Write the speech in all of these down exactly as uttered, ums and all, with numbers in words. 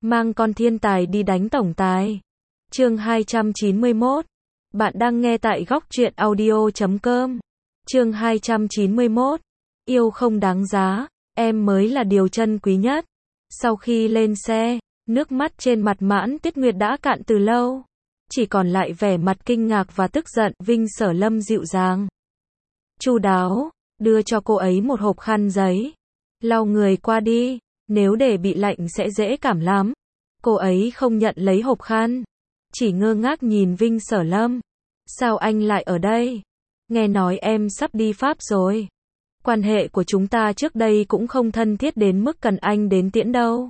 mang con thiên tài đi đánh tổng tài. Chương hai trăm chín mươi mốt. Bạn đang nghe tại góc truyện audio chấm com. Chương hai trăm chín mươi mốt. Yêu không đáng giá, em mới là điều trân quý nhất. Sau khi lên xe, nước mắt trên mặt Mãn Tuyết Nguyệt đã cạn từ lâu. Chỉ còn lại vẻ mặt kinh ngạc và tức giận. Vinh Sở Lâm dịu dàng, chu đáo, đưa cho cô ấy một hộp khăn giấy. Lau người qua đi, nếu để bị lạnh sẽ dễ cảm lắm. Cô ấy không nhận lấy hộp khăn, chỉ ngơ ngác nhìn Vinh Sở Lâm. Sao anh lại ở đây? Nghe nói em sắp đi Pháp rồi. Quan hệ của chúng ta trước đây cũng không thân thiết đến mức cần anh đến tiễn đâu.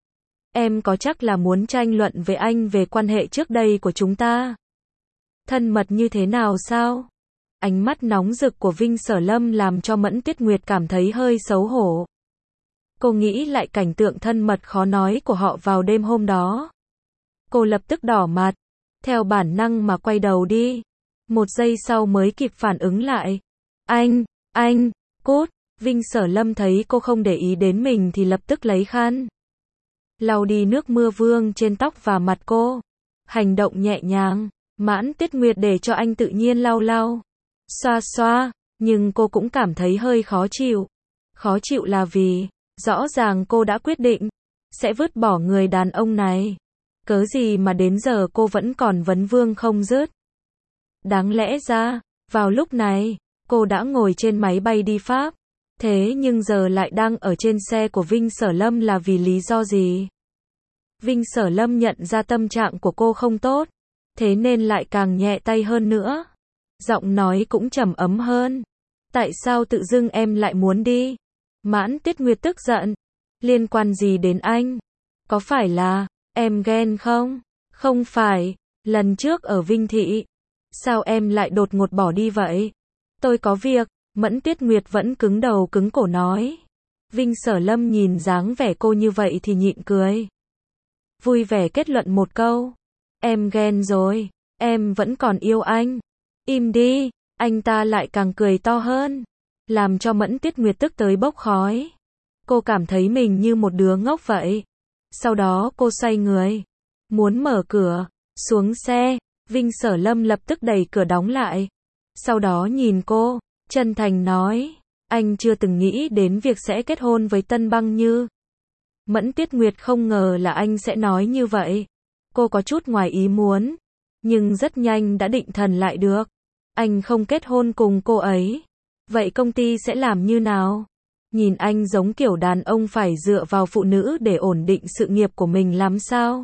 Em có chắc là muốn tranh luận với anh về quan hệ trước đây của chúng ta? Thân mật như thế nào sao? Ánh mắt nóng rực của Vinh Sở Lâm làm cho Mẫn Tuyết Nguyệt cảm thấy hơi xấu hổ. Cô nghĩ lại cảnh tượng thân mật khó nói của họ vào đêm hôm đó. Cô lập tức đỏ mặt, theo bản năng mà quay đầu đi. Một giây sau mới kịp phản ứng lại. Anh, anh, cút. Vinh Sở Lâm thấy cô không để ý đến mình thì lập tức lấy khăn lau đi nước mưa vương trên tóc và mặt cô. Hành động nhẹ nhàng, Mãn Tuyết Nguyệt để cho anh tự nhiên lau lau, xoa xoa, nhưng cô cũng cảm thấy hơi khó chịu. Khó chịu là vì, rõ ràng cô đã quyết định, sẽ vứt bỏ người đàn ông này. Cớ gì mà đến giờ cô vẫn còn vấn vương không dứt. Đáng lẽ ra, vào lúc này, cô đã ngồi trên máy bay đi Pháp. Thế nhưng giờ lại đang ở trên xe của Vinh Sở Lâm là vì lý do gì? Vinh Sở Lâm nhận ra tâm trạng của cô không tốt, thế nên lại càng nhẹ tay hơn nữa. Giọng nói cũng trầm ấm hơn. Tại sao tự dưng em lại muốn đi? Mãn Tuyết Nguyệt tức giận. Liên quan gì đến anh? Có phải là em ghen không? Không phải, lần trước ở Vinh Thị. Sao em lại đột ngột bỏ đi vậy? Tôi có việc. Mẫn Tuyết Nguyệt vẫn cứng đầu cứng cổ nói. Vinh Sở Lâm nhìn dáng vẻ cô như vậy thì nhịn cười. Vui vẻ kết luận một câu. Em ghen rồi, em vẫn còn yêu anh. Im đi, anh ta lại càng cười to hơn, làm cho Mẫn Tuyết Nguyệt tức tới bốc khói. Cô cảm thấy mình như một đứa ngốc vậy. Sau đó cô xoay người, muốn mở cửa, xuống xe. Vinh Sở Lâm lập tức đẩy cửa đóng lại. Sau đó nhìn cô, chân thành nói, anh chưa từng nghĩ đến việc sẽ kết hôn với Tân Băng Như. Mẫn Tuyết Nguyệt không ngờ là anh sẽ nói như vậy. Cô có chút ngoài ý muốn, nhưng rất nhanh đã định thần lại được. Anh không kết hôn cùng cô ấy. Vậy công ty sẽ làm như nào? Nhìn anh giống kiểu đàn ông phải dựa vào phụ nữ để ổn định sự nghiệp của mình lắm sao?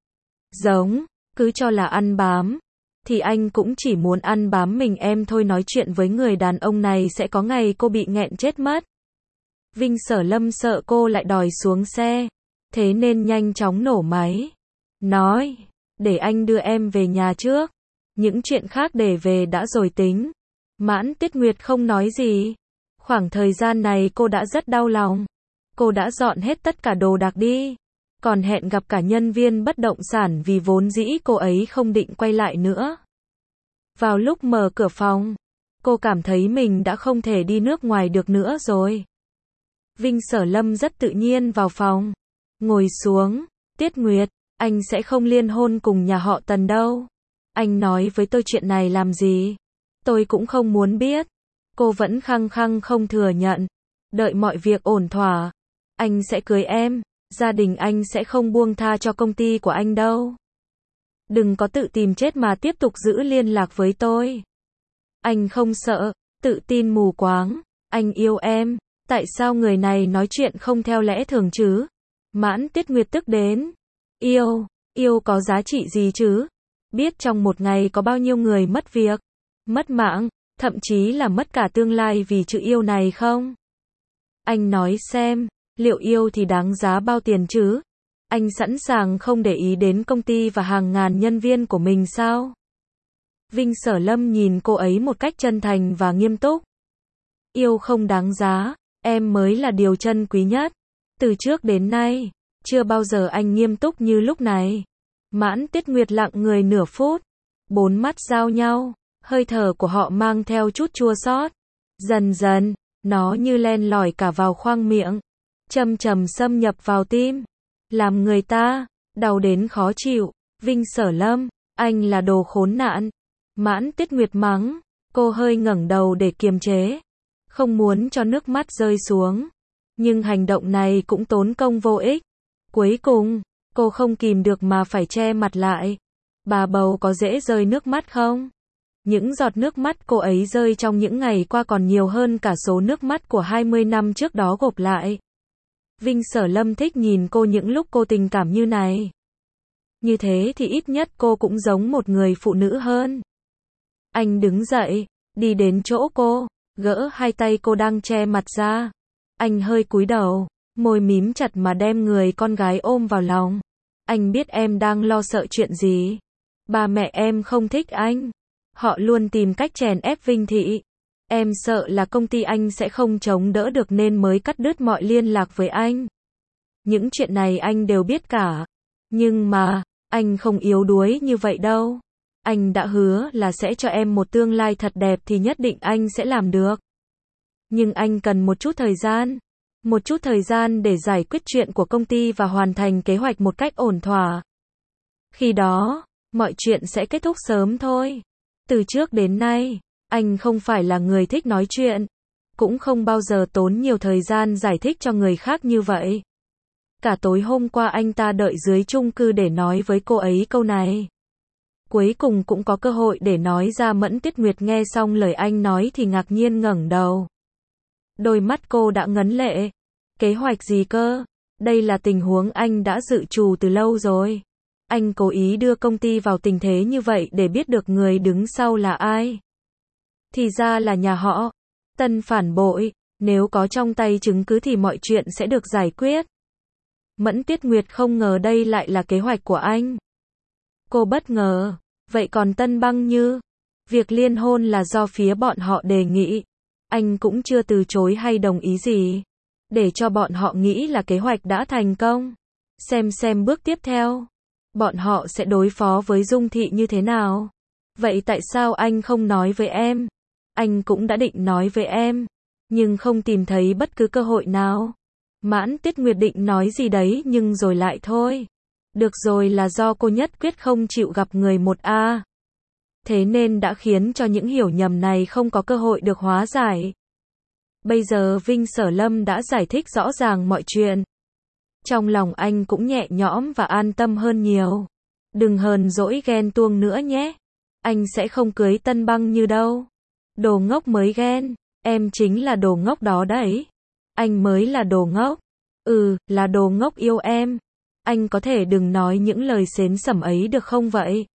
Giống, cứ cho là ăn bám. Thì anh cũng chỉ muốn ăn bám mình em thôi. Nói chuyện với người đàn ông này sẽ có ngày cô bị nghẹn chết mất. Vinh Sở Lâm sợ cô lại đòi xuống xe, thế nên nhanh chóng nổ máy. Nói, để anh đưa em về nhà trước. Những chuyện khác để về đã rồi tính. Mãn Tuyết Nguyệt không nói gì. Khoảng thời gian này cô đã rất đau lòng. Cô đã dọn hết tất cả đồ đạc đi. Còn hẹn gặp cả nhân viên bất động sản vì vốn dĩ cô ấy không định quay lại nữa. Vào lúc mở cửa phòng, cô cảm thấy mình đã không thể đi nước ngoài được nữa rồi. Vinh Sở Lâm rất tự nhiên vào phòng, ngồi xuống. Tuyết Nguyệt, anh sẽ không liên hôn cùng nhà họ Tần đâu. Anh nói với tôi chuyện này làm gì? Tôi cũng không muốn biết. Cô vẫn khăng khăng không thừa nhận. Đợi mọi việc ổn thỏa, anh sẽ cưới em. Gia đình anh sẽ không buông tha cho công ty của anh đâu. Đừng có tự tìm chết mà tiếp tục giữ liên lạc với tôi. Anh không sợ, tự tin mù quáng. Anh yêu em. Tại sao người này nói chuyện không theo lẽ thường chứ? Mãn Tuyết Nguyệt tức đến. Yêu, yêu có giá trị gì chứ? Biết trong một ngày có bao nhiêu người mất việc, mất mạng, thậm chí là mất cả tương lai vì chữ yêu này không? Anh nói xem, liệu yêu thì đáng giá bao tiền chứ? Anh sẵn sàng không để ý đến công ty và hàng ngàn nhân viên của mình sao? Vinh Sở Lâm nhìn cô ấy một cách chân thành và nghiêm túc. Yêu không đáng giá, em mới là điều trân quý nhất. Từ trước đến nay, chưa bao giờ anh nghiêm túc như lúc này. Mãn Tuyết Nguyệt lặng người nửa phút. Bốn mắt giao nhau, hơi thở của họ mang theo chút chua xót. Dần dần, nó như len lỏi cả vào khoang miệng, châm chầm xâm nhập vào tim, làm người ta Đau đến khó chịu. Vinh Sở Lâm, anh là đồ khốn nạn. Mãn Tiết Nguyệt mắng. Cô hơi ngẩng đầu để kiềm chế. Không muốn cho nước mắt rơi xuống. Nhưng hành động này cũng tốn công vô ích. Cuối cùng, cô không kìm được mà phải che mặt lại. Bà bầu có dễ rơi nước mắt không? Những giọt nước mắt cô ấy rơi trong những ngày qua còn nhiều hơn cả số nước mắt của hai mươi năm trước đó gộp lại. Vinh Sở Lâm thích nhìn cô những lúc cô tình cảm như này. Như thế thì ít nhất cô cũng giống một người phụ nữ hơn. Anh đứng dậy, đi đến chỗ cô, gỡ hai tay cô đang che mặt ra. Anh hơi cúi đầu, môi mím chặt mà đem người con gái ôm vào lòng. Anh biết em đang lo sợ chuyện gì. Ba mẹ em không thích anh. Họ luôn tìm cách chèn ép Vinh Thị. Em sợ là công ty anh sẽ không chống đỡ được nên mới cắt đứt mọi liên lạc với anh. Những chuyện này anh đều biết cả. Nhưng mà, anh không yếu đuối như vậy đâu. Anh đã hứa là sẽ cho em một tương lai thật đẹp thì nhất định anh sẽ làm được. Nhưng anh cần một chút thời gian. Một chút thời gian để giải quyết chuyện của công ty và hoàn thành kế hoạch một cách ổn thỏa. Khi đó, mọi chuyện sẽ kết thúc sớm thôi. Từ trước đến nay, anh không phải là người thích nói chuyện. Cũng không bao giờ tốn nhiều thời gian giải thích cho người khác như vậy. Cả tối hôm qua anh ta đợi dưới chung cư để nói với cô ấy câu này. Cuối cùng cũng có cơ hội để nói ra. Mẫn Tiết Nguyệt nghe xong lời anh nói thì ngạc nhiên ngẩng đầu. Đôi mắt cô đã ngấn lệ. Kế hoạch gì cơ? Đây là tình huống anh đã dự trù từ lâu rồi. Anh cố ý đưa công ty vào tình thế như vậy để biết được người đứng sau là ai. Thì ra là nhà họ Tân phản bội. Nếu có trong tay chứng cứ thì mọi chuyện sẽ được giải quyết. Mẫn Tiết Nguyệt không ngờ đây lại là kế hoạch của anh. Cô bất ngờ. Vậy còn Tân Băng Như? Việc liên hôn là do phía bọn họ đề nghị. Anh cũng chưa từ chối hay đồng ý gì. Để cho bọn họ nghĩ là kế hoạch đã thành công. Xem xem bước tiếp theo. Bọn họ sẽ đối phó với Dung Thị như thế nào? Vậy tại sao anh không nói với em? Anh cũng đã định nói với em. Nhưng không tìm thấy bất cứ cơ hội nào. Mãn Tiết Nguyệt định nói gì đấy nhưng rồi lại thôi. Được rồi, là do cô nhất quyết không chịu gặp người một a. Thế nên đã khiến cho những hiểu nhầm này không có cơ hội được hóa giải. Bây giờ Vinh Sở Lâm đã giải thích rõ ràng mọi chuyện. Trong lòng anh cũng nhẹ nhõm và an tâm hơn nhiều. Đừng hờn dỗi ghen tuông nữa nhé. Anh sẽ không cưới Tân Băng Như đâu. Đồ ngốc mới ghen. Em chính là đồ ngốc đó đấy. Anh mới là đồ ngốc. Ừ, là đồ ngốc yêu em. Anh có thể đừng nói những lời xến xẩm ấy được không vậy?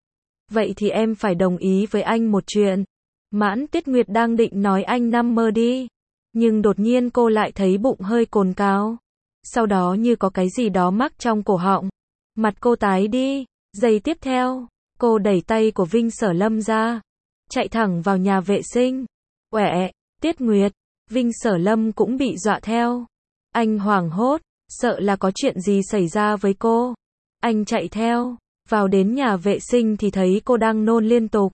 Vậy thì em phải đồng ý với anh một chuyện. Mãn Tiết Nguyệt đang định nói anh nằm mơ đi. Nhưng đột nhiên cô lại thấy bụng hơi cồn cào. Sau đó như có cái gì đó mắc trong cổ họng. Mặt cô tái đi. Giây tiếp theo, cô đẩy tay của Vinh Sở Lâm ra. Chạy thẳng vào nhà vệ sinh. Uể, Tiết Nguyệt. Vinh Sở Lâm cũng bị dọa theo. Anh hoảng hốt, sợ là có chuyện gì xảy ra với cô. Anh chạy theo, vào đến nhà vệ sinh thì thấy cô đang nôn liên tục.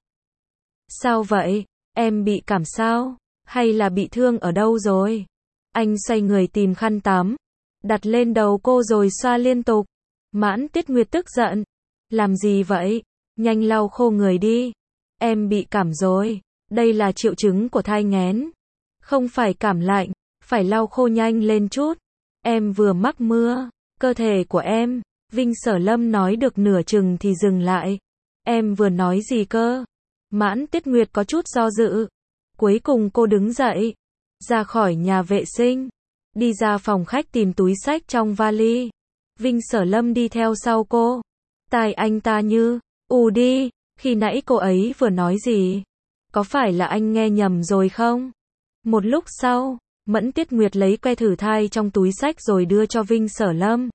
Sao vậy? Em bị cảm sao? Hay là bị thương ở đâu rồi? Anh xoay người tìm khăn tắm, đặt lên đầu cô rồi xoa liên tục. Mãn Tiết Nguyệt tức giận. Làm gì vậy? Nhanh lau khô người đi. Em bị cảm rồi. Đây là triệu chứng của thai nghén. Không phải cảm lạnh, phải lau khô nhanh lên chút. Em vừa mắc mưa. Cơ thể của em. Vinh Sở Lâm nói được nửa chừng thì dừng lại. Em vừa nói gì cơ? Mãn Tiết Nguyệt có chút do dự. Cuối cùng cô đứng dậy, ra khỏi nhà vệ sinh, đi ra phòng khách tìm túi xách trong vali. Vinh Sở Lâm đi theo sau cô. Tai anh ta như ù đi, khi nãy cô ấy vừa nói gì? Có phải là anh nghe nhầm rồi không? Một lúc sau, Mẫn Tiết Nguyệt lấy que thử thai trong túi xách rồi đưa cho Vinh Sở Lâm.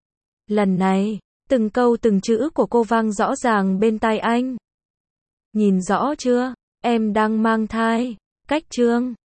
Lần này, từng câu từng chữ của cô vang rõ ràng bên tai anh. Nhìn rõ chưa? Em đang mang thai. Cách chương